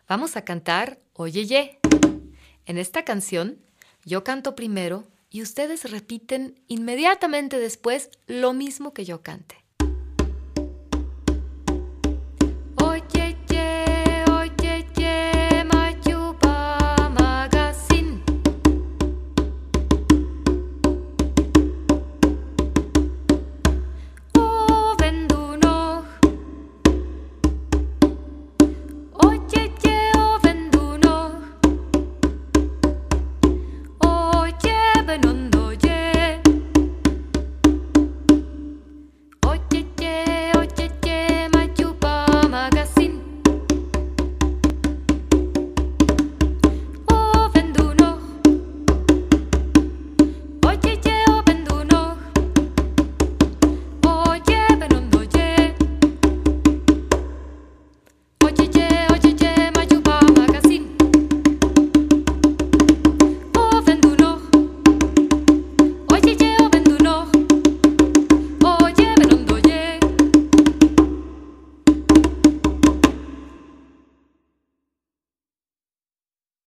Vamos a cantar Oye, Ye. En esta canción, yo canto primero y ustedes repiten inmediatamente después lo mismo que yo cante.